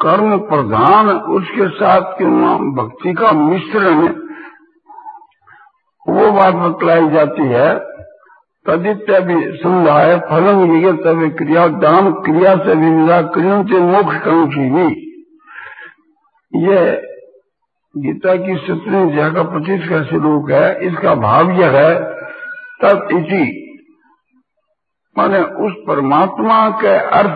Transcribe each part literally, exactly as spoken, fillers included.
कर्म प्रधान उसके साथ क्यों भक्ति का मिश्रण, वो बात बतलाई जाती है। तदित्य भी संध्याय फलम विगत तभी क्रिया दान क्रिया से विविधा क्रियों से मोक्ष कांक्षी भी। ये गीता की सत्रहवीं अध्याय का पच्चीस का श्लोक है। इसका भाव यह है तद इति, माने उस परमात्मा के अर्थ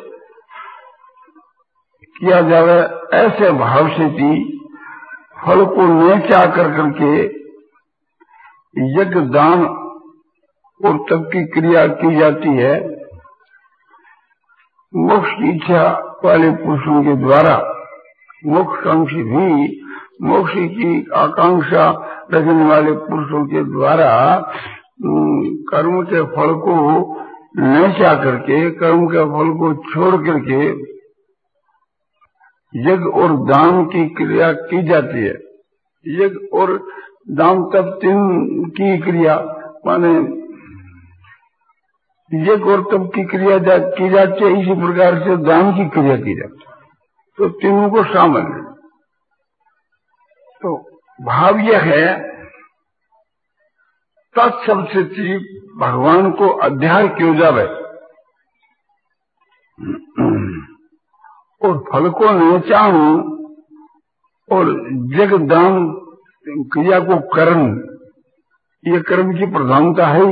किया जावे ऐसे भाव से थी, फल को नीचा कर करके यज्ञ दान और तब की क्रिया की जाती है मोक्ष की इच्छा वाले पुरुषों के द्वारा। मोक्षकांक्षी भी मोक्ष की आकांक्षा रखने वाले पुरुषों के द्वारा कर्म के फल को नीचा करके, कर्म के फल को छोड़ करके यज्ञ और दान की क्रिया की जाती है। यज्ञ और दान तब तीन की क्रिया, माने यज्ञ और तब की क्रिया जा, की जाती है, इसी प्रकार से दान की क्रिया की जाती है। तो तीनों को शामिल है। तो भाव यह है तत्सब से भगवान को अध्याय क्यों जावे और फल को नीचाऊं और जग दान क्रिया को कर्म, ये कर्म की प्रधानता है।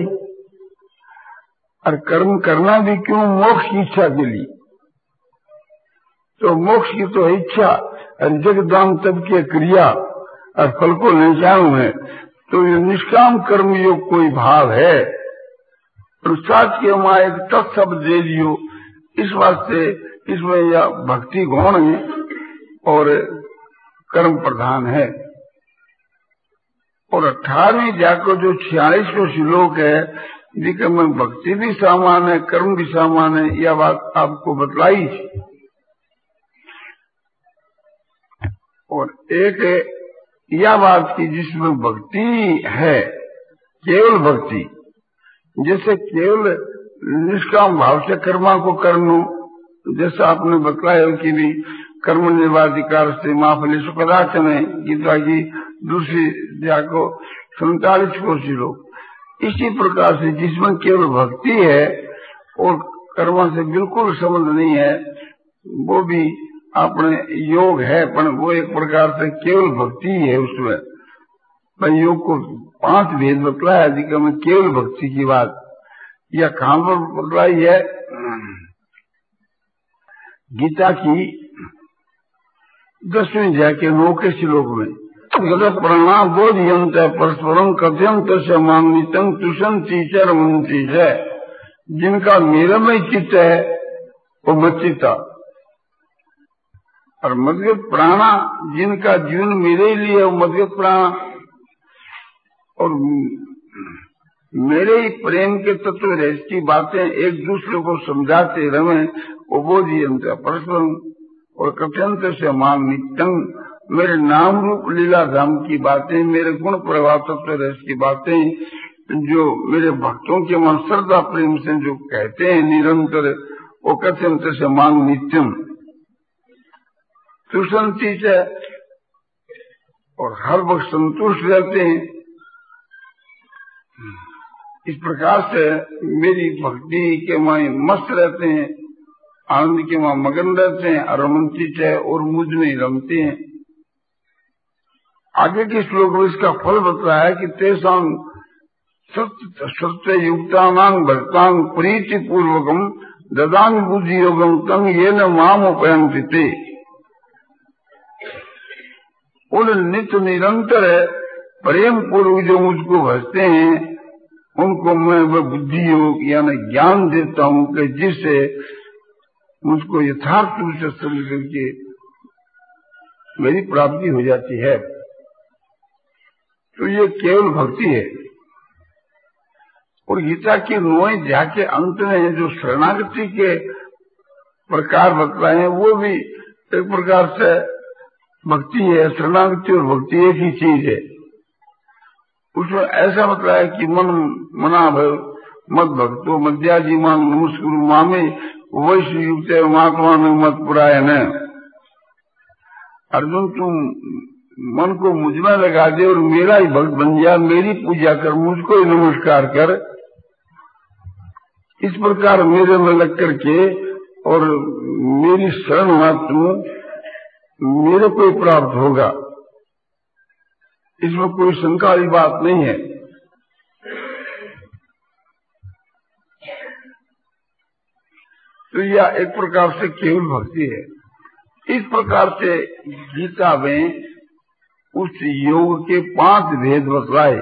और कर्म करना भी क्यों? मोक्ष की इच्छा के लिए। तो मोक्ष की तो इच्छा और जग दान तब की क्रिया और फल को नीचाऊं है, तो ये निष्काम कर्म योग कोई भाव है। और साथ के वहां एक तत्शब्द दे दियो, इस वास्ते इसमें यह भक्ति गौण है और कर्म प्रधान है। और अठारहवीं जाकर जो छियालीस को श्लोक है, जिसके में भक्ति भी सामान है, कर्म भी सामान है, यह बात आपको बतलाई। और एक यह बात की जिसमें भक्ति है, केवल भक्ति, जैसे केवल निष्काम भाव से कर्मा को करनो, जैसा आपने बतलाया कि भी कर्म निर्वाधिकार से माफली सुकदाचन है, गीता की दूसरी जाको सैतालीस को श्लोक। इसी प्रकार से जिसमें केवल भक्ति है और कर्म से बिल्कुल संबंध नहीं है, वो भी अपने योग है, पर वो एक प्रकार से केवल भक्ति है। उसमें भाई योग को पांच भेद बतलाया, जिसका में केवल भक्ति की बात यह कहां पर बतलाई है? गीता की दसवीं अध्याय के नौ के श्लोक में गलत प्रणा बोधयंत परस्परम कथयंत से मांगितम तुषंती चरमंती है। जिनका मेरा में चित्त है वो मच्चिता, और मदगत प्राणा जिनका जीवन मेरे लिए है वो मदगत प्राणा। और मेरे ही प्रेम के तत्व रहस्य की बातें एक दूसरे को समझाते रहे वो बोधयंत परस्परम, और कथयंत से मांग नित्यं मेरे नाम रूप लीला धाम की बातें, मेरे गुण प्रभाव तत्व रहस्य की बातें, जो मेरे भक्तों के मन श्रद्धा प्रेम से जो कहते हैं निरंतर, वो कथयंत से मांग नित्यम तुषंती से, और हर वक्त संतुष्ट रहते हैं। इस प्रकार से मेरी भक्ति के माए मस्त रहते हैं, आनंद के वहां मगन रहते हैं, और रमंती है और मुझ में रमते हैं। आगे के श्लोक में इसका फल बताया है कि तेसां सत्य युक्तानां भक्तां प्रीति पूर्वकम ददामि बुद्धि योगम तंग ये न माम उपयंति ते। उन नित्य निरंतर प्रेम पूर्वक जो मुझको भजते हैं, उनको मैं वह बुद्धि योग यानी ज्ञान देता हूं कि जिससे मुझको यथार्थ रूप से समझ करके मेरी प्राप्ति हो जाती है। तो ये केवल भक्ति है। और गीता की नौवीं अध्याय के अंत में जो शरणागति के प्रकार बतलाए हैं, वो भी एक प्रकार से भक्ति है। शरणागति और भक्ति एक ही चीज है। उसमें ऐसा बतलाया कि मन मना भय मत भक्तो मध्याजी मान नमस्कुरु मामे वैश्य युक्त महात्मा मत पुरायण। अर्जुन तुम मन को मुझ में लगा दे और मेरा ही भक्त बन जा, मेरी पूजा कर, मुझको ही नमस्कार कर, इस प्रकार मेरे में लग करके और मेरी शरण मत तू, मेरे को ही प्राप्त होगा। इसमें कोई शंका वाली बात नहीं है। तो यह एक प्रकार से केवल भक्ति है। इस प्रकार से गीता में उस योग के पांच भेद बतलाए।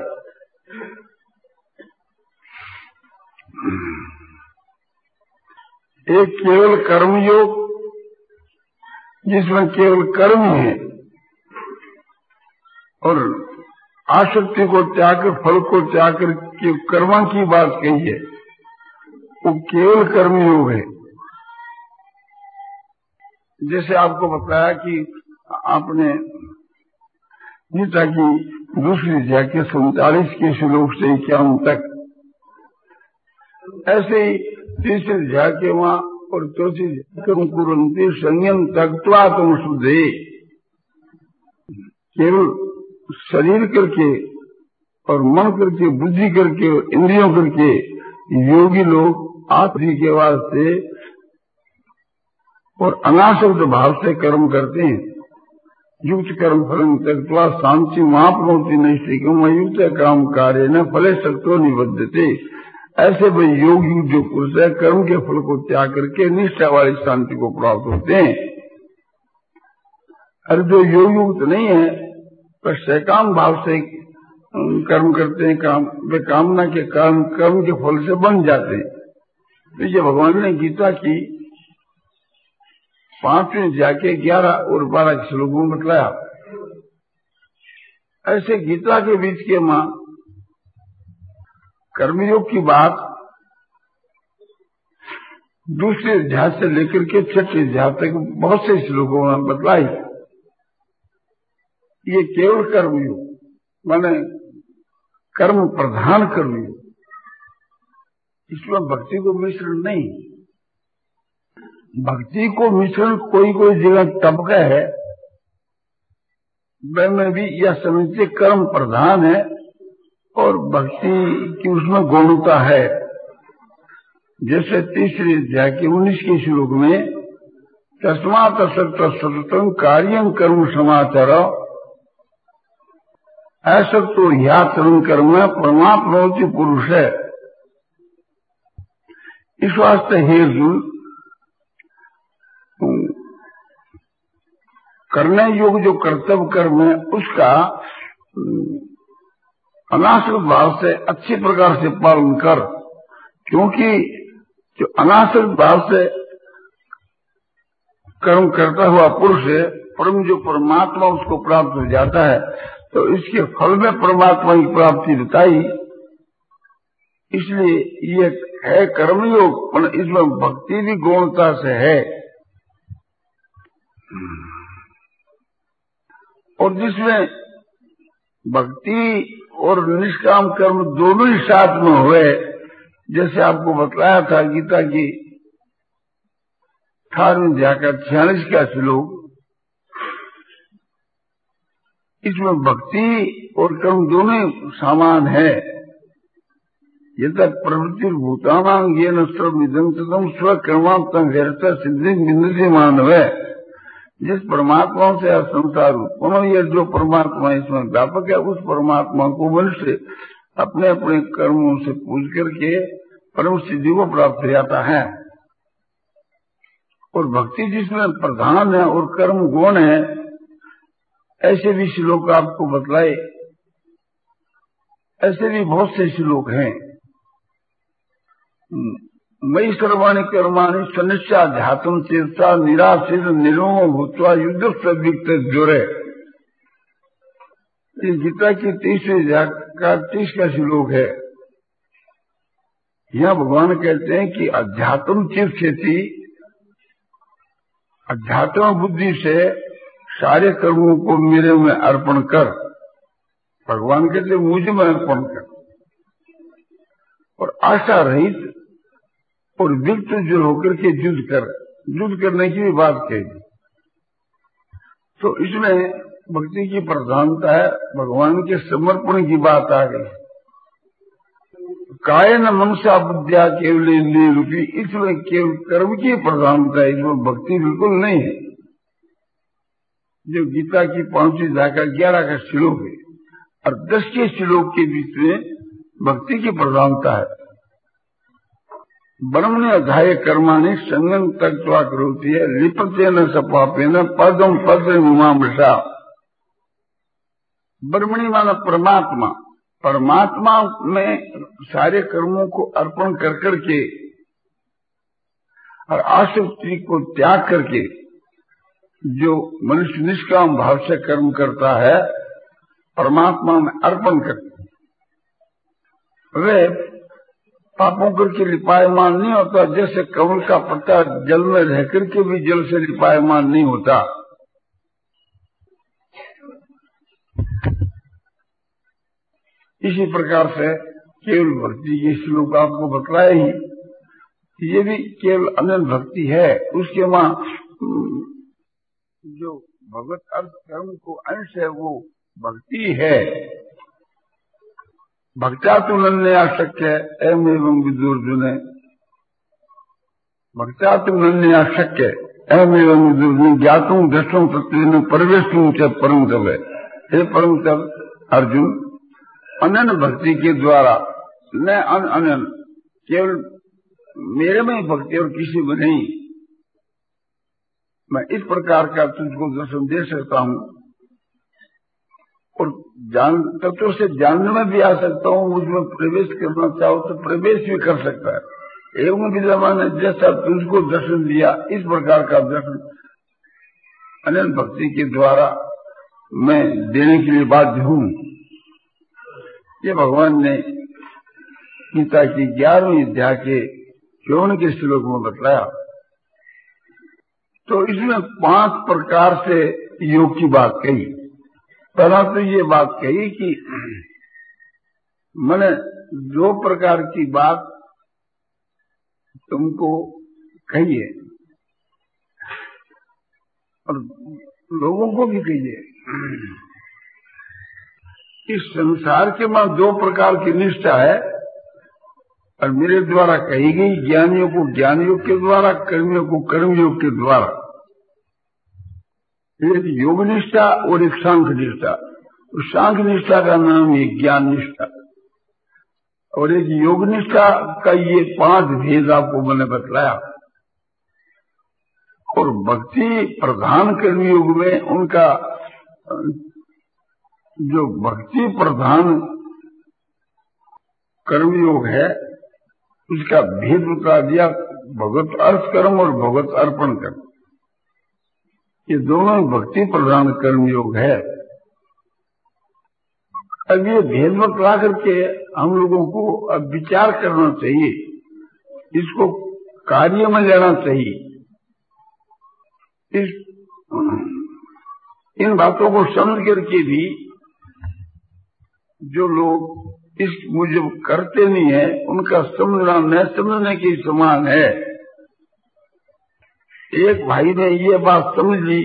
एक केवल कर्म योग, जिसमें केवल कर्म है और आसक्ति को त्याग कर, फल को त्याग कर के कर्म की बात कही है, वो केवल कर्म योग है। जैसे आपको बताया कि आपने गीता की दूसरी अध्याय के सैंतालीस के श्लोक से इक्यावन तक, ऐसे ही तीसरे अध्याय के वहां और चौथी कुरंती संयम तत्वा तुम शुद्धे, केवल शरीर करके और मन करके, बुद्धि करके और इंद्रियों करके योगी लोग आत्मा के वास्ते और अनासक्त भाव से कर्म करते हैं। युक्त कर्म फल त्यक्त्वा शांति महाप्नोति नैष्ठिकम् अयुक्त काम कार्य न फले शक्तो निबद्धते। ऐसे वे योगी जो पुरुष है कर्म के फल को त्याग करके निष्ठा वाली शांति को प्राप्त होते हैं। अरे जो योग युक्त नहीं है पर सकाम भाव से कर्म करते हैं, काम वे कामना के कारण कर्म के फल से बन जाते हैं। तो ये भगवान ने गीता की पांचवें जाके ग्यारह और बारह के श्लोकों में बतलाया। ऐसे गीता के बीच के मां कर्मयोग की बात दूसरे अध्याय से लेकर के छठे अध्याय तक बहुत से श्लोकों में बतलाई। ये केवल कर्मयोग माने कर्म प्रधान कर्मयोग, इसमें भक्ति को मिश्रण नहीं। भक्ति को मिश्रण कोई कोई जगह टपका है, में भी यह समझते कर्म प्रधान है और भक्ति की उसमें गौणता है। जैसे तीसरे अध्याय के उन्नीस के श्लोक में तस्मात् असक्त सततम कार्यं कर्म समाचार असक्तो ह्याचरण कर्म परमाप्नोति पुरुष है। इस वास्ते हे अर्जुन, करने योग्य जो कर्तव्य कर्म है उसका अनासक्त भाव से अच्छी प्रकार से पालन कर, क्योंकि जो अनासक्त भाव से कर्म करता हुआ पुरुष है, परम जो परमात्मा उसको प्राप्त हो जाता है। तो इसके फल में परमात्मा की प्राप्ति बताई। इसलिए ये है कर्मयोग, पर इसमें भक्ति भी गौणता से है। और जिसमें भक्ति और निष्काम कर्म दोनों ही साथ में हुए, जैसे आपको बतलाया था गीता की अठारहवीं अध्याय का छियालीस का श्लोक, इसमें भक्ति और कर्म दोनों समान है। यद प्रवृत्ति भूतानां येन सर्वमिदं ततं स्वकर्मात्मकं व्यर्थ सिद्धि बिंदुते मानव। जिस परमात्मा से संसार उत्पन्न, ये जो परमात्मा इसमें व्यापक है, उस परमात्मा को मनुष्य अपने अपने कर्मों से पूज करके परम सिद्धि को प्राप्त हो जाता है। और भक्ति जिसमें प्रधान है और कर्म गौण है, ऐसे भी श्लोक आपको बतलाए। ऐसे भी बहुत से श्लोक हैं। मयि सर्वाणि कर्माणि सनिश्चाध्यात्म चेतसा निराशित निर्ममो भूत्वा युद्ध संदिग्ध जोरे। ये गीता की तीसरे अध्याय का तीस का श्लोक है। यहाँ भगवान कहते हैं कि अध्यात्म चित्त खेती, अध्यात्म बुद्धि से सारे कर्मों को मेरे में अर्पण कर। भगवान कहते मुझे में अर्पण कर और आशा रहित और विक्त जो होकर के युद्ध कर। युद्ध करने की भी बात कही। तो इसमें भक्ति की प्रधानता है, भगवान के समर्पण की बात आ गई। कायन मनसा बुद्धिया केवल इंद्रिय रूपी, इसमें केवल कर्म की प्रधानता है, इसमें भक्ति बिल्कुल नहीं है। जो गीता की पांचवी अध्याय ग्यारह का श्लोक है और दस के श्लोक के बीच में भक्ति की प्रधानता है। ब्रह्मण्य अध्याय कर्माणि संगम त्यक्त्वा करोति है लिपतेन स पापेन पदम पद मीमांसा। ब्रह्मणि माना परमात्मा, परमात्मा में सारे कर्मों को अर्पण कर करके और आसक्ति को त्याग करके जो मनुष्य निष्काम भाव से कर्म करता है, परमात्मा में अर्पण करते, वे पापों करके लिपायमान नहीं होता। जैसे कमल का पत्ता जल में रह करके भी जल से लिपायमान नहीं होता, इसी प्रकार से केवल भक्ति के श्लोक आपको बतलाए ही, ये भी केवल अनंत भक्ति है। उसके वहां जो भगवत अर्थ कर्म को अंश है वो भक्ति है। भक्त्या तो नन्य आशक्य एवं एवं विदुर्जुन, भक्त्या तो नन्य आशक्य एवं एवं विदुर्जुन ज्ञातुम दृष्टुम तत्वेन परवेशुम च परम तप है। हे परम तप अर्जुन, अनन्य भक्ति के द्वारा न अन अनन केवल मेरे में भक्ति और किसी में नहीं, मैं इस प्रकार का तुझको दर्शन दे सकता हूँ और जान तत्व से जानने में भी आ सकता हूँ। मुझमें प्रवेश करना चाहो तो प्रवेश भी कर सकता है। एवं विद्यमान ने जैसा तुझको दर्शन दिया, इस प्रकार का दर्शन अनंत भक्ति के द्वारा मैं देने के लिए बाध्य हूँ। ये भगवान ने गीता की ग्यारहवीं अध्याय के चौवन के श्लोक में बतलाया। तो इसमें पांच प्रकार से योग की बात कही। पहला तो ये बात कही कि मैंने दो प्रकार की बात तुमको कही है और लोगों को भी कही है। इस संसार के में दो प्रकार की निष्ठा है और मेरे द्वारा कही गई ज्ञानियों को ज्ञान योग के द्वारा, कर्मियों को कर्म योग के द्वारा। एक योग निष्ठा और एक सांख्य निष्ठा। उस सांख्य निष्ठा का नाम है ज्ञान निष्ठा और एक योग निष्ठा का ये पांच भेद आपको मैंने बतलाया। और भक्ति प्रधान कर्मयोग में उनका जो भक्ति प्रधान कर्मयोग है उसका भेद बता दिया, भगवत अर्थ कर्म और भगवत अर्पण कर्म, ये दोनों भक्ति प्रधान कर्मयोग है। अब ये भेद बतला करके हम लोगों को अब विचार करना चाहिए, इसको कार्य में लेना चाहिए। इस इन बातों को समझ करके भी जो लोग इस मुझे करते नहीं है, उनका समझना न समझने के समान है। एक भाई ने ये बात समझ ली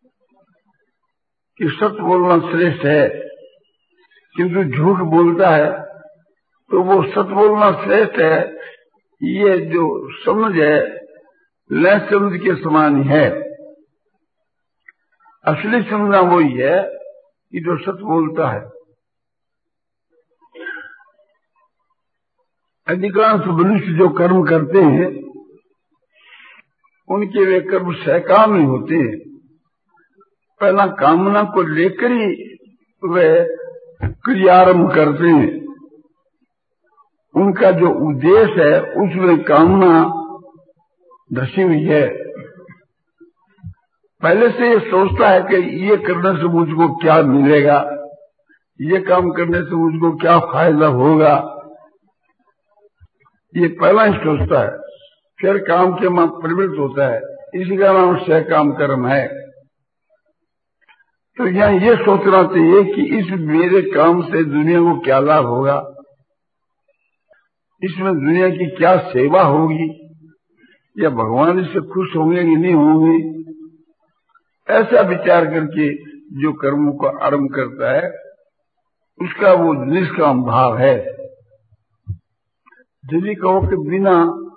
कि सत्य बोलना श्रेष्ठ है, किंतु झूठ बोलता है तो वो सत्य बोलना श्रेष्ठ है, ये जो समझ है न समझ के समान है। असली समझना वही है कि जो सत्य बोलता है। अधिकांश मनुष्य जो कर्म करते हैं उनके वे कर्म सहकाम ही होते हैं। पहला कामना को लेकर ही वे क्रियारंभ करते हैं। उनका जो उद्देश्य है उसमें कामना धसी हुई है। पहले से ये सोचता है कि ये करने से मुझको क्या मिलेगा, ये काम करने से मुझको क्या फायदा होगा, ये पहला ही सोचता है, फिर काम के में प्रवृत्त होता है। इसी का नाम सहकाम कर्म है। तो यहाँ ये सोचना चाहिए कि इस मेरे काम से दुनिया को क्या लाभ होगा, इसमें दुनिया की क्या सेवा होगी, या भगवान इससे खुश होंगे कि नहीं होंगे। ऐसा विचार करके जो कर्मों को आरंभ करता है उसका वो निष्काम भाव है। यदि कहो कि बिना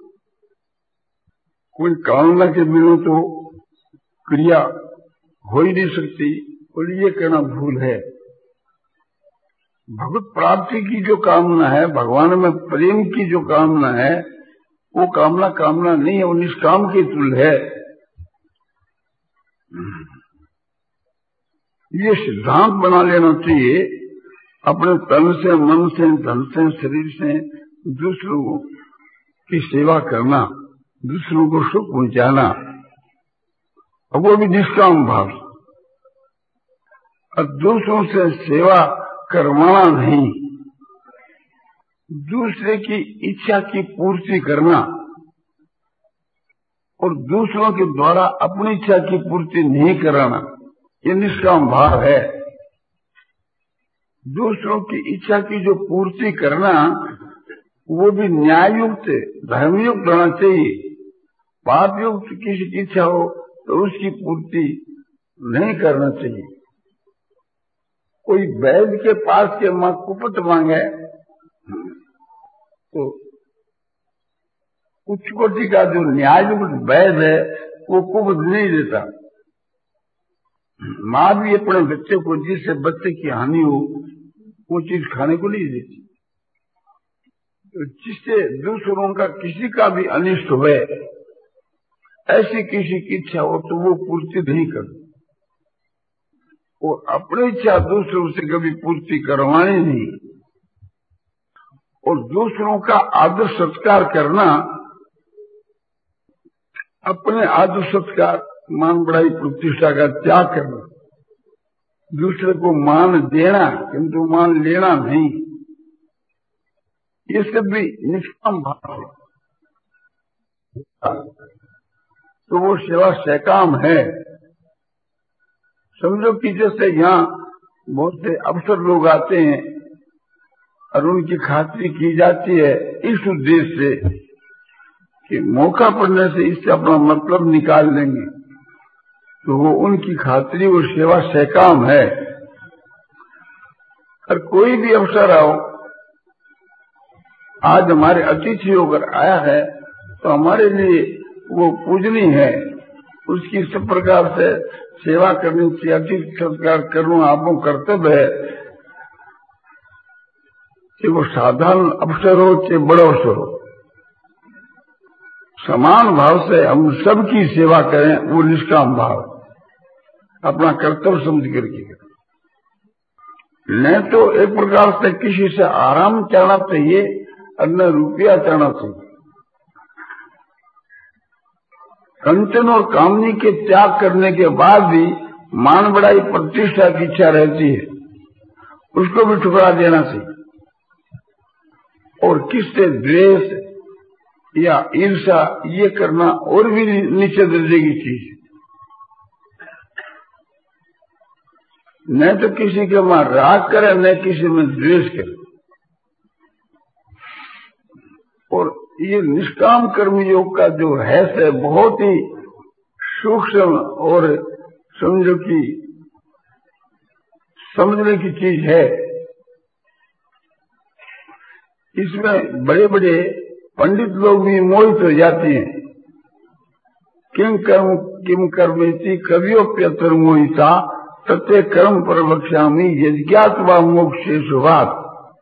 कोई कामना के बिना तो क्रिया हो ही नहीं सकती, और ये कहना भूल है। भगवत प्राप्ति की जो कामना है, भगवान में प्रेम की जो कामना है, वो कामना कामना नहीं है, वो निष्काम के तुल्य है। ये सिद्धांत बना लेना चाहिए, अपने तन से, मन से, धन से, शरीर से दूसरों की सेवा करना, दूसरों को सुख पहुंचाना, और वो भी निष्काम भाव। और दूसरों से सेवा करवाना नहीं, दूसरे की इच्छा की पूर्ति करना, और दूसरों के द्वारा अपनी इच्छा की पूर्ति नहीं कराना, ये निष्काम भाव है। दूसरों की इच्छा की जो पूर्ति करना वो भी न्याययुक्त, धर्मयुक्त होना चाहिए। पापयुक्त किसी की इच्छा हो तो उसकी पूर्ति नहीं करना चाहिए। कोई वैद्य के पास के मां कुपट मांगे तो उच्च कोटि का जो न्याययुक्त वैद्य है वो कुपट नहीं देता। माँ भी अपने बच्चे को, जिससे बच्चे की हानि हो, वो चीज खाने को नहीं देती। तो जिससे दूसरों का किसी का भी अनिष्ट हुए, ऐसी किसी की इच्छा हो तो वो पूर्ति नहीं करती, और अपनी इच्छा दूसरों से कभी पूर्ति करवानी नहीं। और दूसरों का आदर सत्कार करना, अपने आदर सत्कार, मान बढ़ाई, प्रतिष्ठा का त्याग करना, दूसरे को मान देना किंतु मान लेना नहीं, ये सब भी निष्काम भाव है। तो वो सेवा सकाम है। समझो कि जैसे यहाँ बहुत से अफसर लोग आते हैं और उनकी खातिरी की जाती है इस उद्देश्य से कि मौका पड़ने से इससे अपना मतलब निकाल लेंगे, तो वो उनकी खातिरी, वो सेवा सकाम है। और कोई भी अवसर आओ, आज हमारे अतिथि होकर आया है तो हमारे लिए वो पूजनीय है, उसकी सब प्रकार से सेवा करनी चाहिए। अतिथि सत्कार करना आपको कर्तव्य है, कि वो साधारण अवसर हो चाहे बड़ा अवसर हो, समान भाव से हम सबकी सेवा करें, वो निष्काम भाव, अपना कर्तव्य समझ करके करें। नहीं तो एक प्रकार से किसी से आराम चाहना चाहिए और न रुपया चाहना चाहिए। कंचन और कामनी के त्याग करने के बाद भी मान बढ़ाई, प्रतिष्ठा की इच्छा रहती है, उसको भी ठुकरा देना चाहिए। और किससे द्वेष या ईर्षा ये करना और भी नीचे दर्जे की चीज। न तो किसी के वहां राग करे, न किसी में द्वेष करे। और ये निष्काम कर्म योग का जो है से बहुत ही सूक्ष्म और समझो कि समझने की चीज है। इसमें बड़े बड़े पंडित लोग भी मोहित हो जाते हैं। किम कर्म किम कर्मेति कवियोप्यतर मोहिता तत्ते कर्म प्रवक्ष्यामि यज्ञात्वा मोक्षेषुवात्।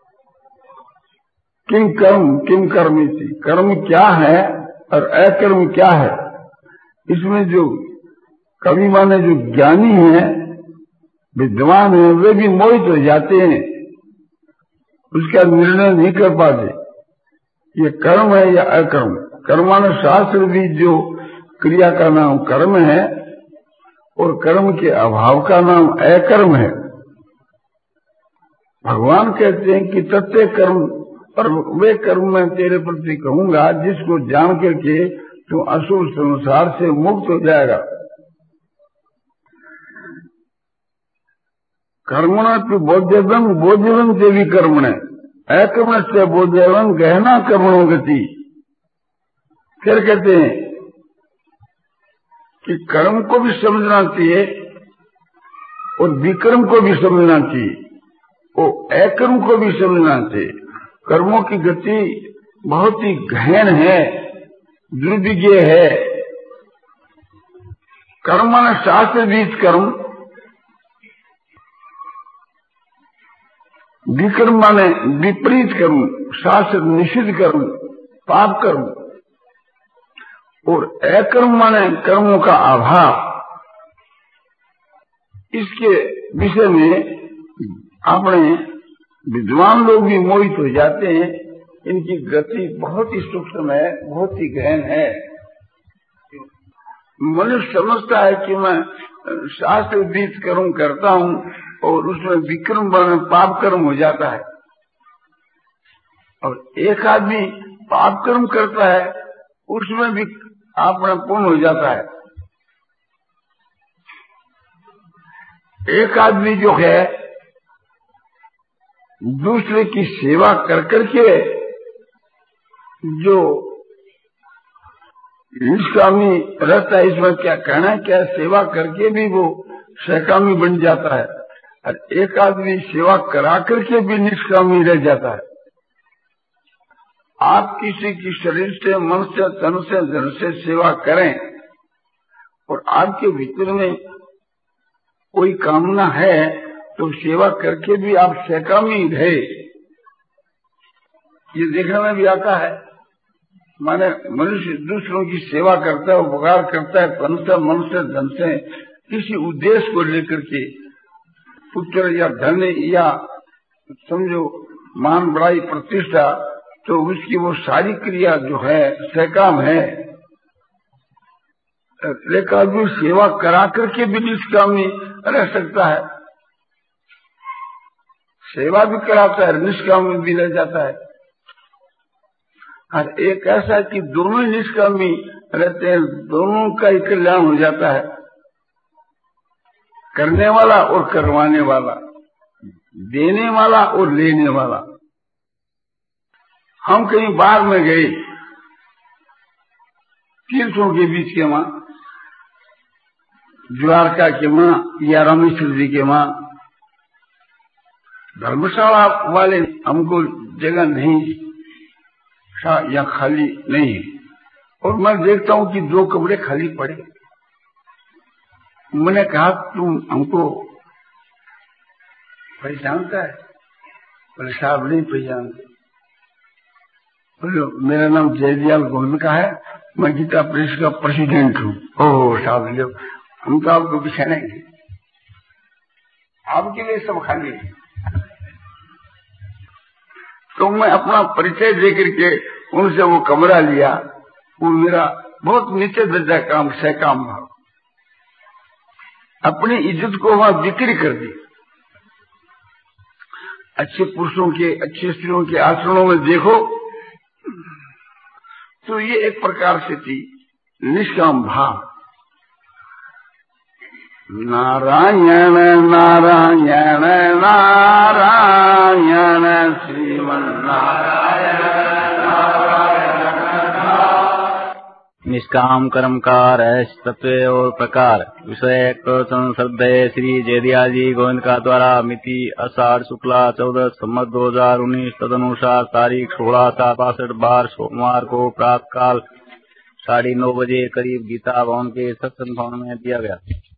किम कर्म किम कर्मेति, कर्म क्या है और अकर्म क्या है, इसमें जो कवि माने जो ज्ञानी है, विद्वान है, वे भी मोहित हो जाते हैं, उसका निर्णय नहीं कर पाते ये कर्म है या अकर्म। कर्मानु शास्त्र भी जो क्रिया का नाम कर्म है और कर्म के अभाव का नाम अकर्म है। भगवान कहते हैं कि तत्ते कर्म, और वे कर्म मैं तेरे प्रति कहूंगा जिसको जान करके तू असुर संसार से मुक्त हो जाएगा। कर्मणा तू बोध्यवं बोध्यवं देवी कर्मण अकर्म से बोध्यवं गहना कर्मणो गति। फिर कहते हैं कि कर्म को भी समझना चाहिए और विक्रम को भी समझना चाहिए, वो अकर्म को भी समझना चाहिए। कर्मों की गति बहुत ही गहन है, दुर्विज्ञ है। कर्म न शास्त्र बीज कर्म, विकर्म माने विपरीत कर्म, शास्त्र निषिद्ध कर्म, पाप कर्म, और अकर्म माने कर्मों का अभाव। इसके विषय में अपने विद्वान लोग भी मोहित हो जाते हैं। इनकी गति बहुत ही सूक्ष्म है, बहुत ही गहन है। मनुष्य समझता है कि मैं शास्त्र विदित कर्म करता हूँ और उसमें विक्रम बन पाप कर्म हो जाता है, और एक आदमी पाप कर्म करता है उसमें भी अपना पूर्ण हो जाता है। एक आदमी जो है दूसरे की सेवा कर करके जो निष्कामी रहता है, इसमें क्या कहना है, क्या सेवा करके भी वो सहकामी बन जाता है, और एक आदमी सेवा करा करके भी निष्कामी रह जाता है। आप किसी की शरीर से, मन से, तन से, धन से सेवा करें और आपके भीतर में कोई कामना है तो सेवा करके भी आप सहकामी रहे, ये देखने में भी आता है। माने मनुष्य दूसरों की सेवा करता है, उपकार करता है, तन से, मन से, धन से, किसी उद्देश्य को लेकर के, पुत्र या धन या समझो मान बड़ाई प्रतिष्ठा, तो उसकी वो सारी क्रिया जो है सहकाम है। एक आदमी सेवा करा करके भी निष्कामी रह सकता है, सेवा भी कराता है, निष्कामी भी रह जाता है। और एक ऐसा कि दोनों ही निष्कामी रहते हैं, दोनों का ही कल्याण हो जाता है, करने वाला और करवाने वाला, देने वाला और लेने वाला। हम कहीं बाहर में गए, तीर्थों के बीच के मां, द्वारका के मां या रामेश्वर जी के मां, धर्मशाला वाले हमको जगह नहीं या खाली नहीं, और मैं देखता हूं कि दो कमरे खाली पड़े। मैंने कहा तुम हमको पहचानता है? बोले साहब नहीं पहचानते। बोलो मेरा नाम जयदयाल गोविंद का है, मैं गीता प्रेस का प्रेसिडेंट हूँ। ओह साहब लो, हम तो आपको बिछाएंगे, आपके लिए सब खाली है। तो मैं अपना परिचय देकर के उनसे वो कमरा लिया। वो मेरा बहुत नीचे दर्जा काम सहकाम भाव, अपनी इज्जत को वहां बिक्री कर दी। अच्छे पुरुषों के, अच्छे स्त्रियों के आचरणों में देखो तो ये एक प्रकार से थी निष्काम भाव। नारायण नारायण नारायण श्रीमन नारायण निष्काम कर्म कार तत्व और प्रकार विषय प्रवचन श्रद्धेय श्री जयदयाल जी गोविंद का द्वारा मिति आषाढ़ शुक्ला चौदह सम्मत दो हजार उन्नीस तदनुसार तारीख सोलह सात बासठ बार सोमवार को प्रातः काल साढ़े नौ बजे करीब गीता भवन के सत्संग भवन में दिया गया।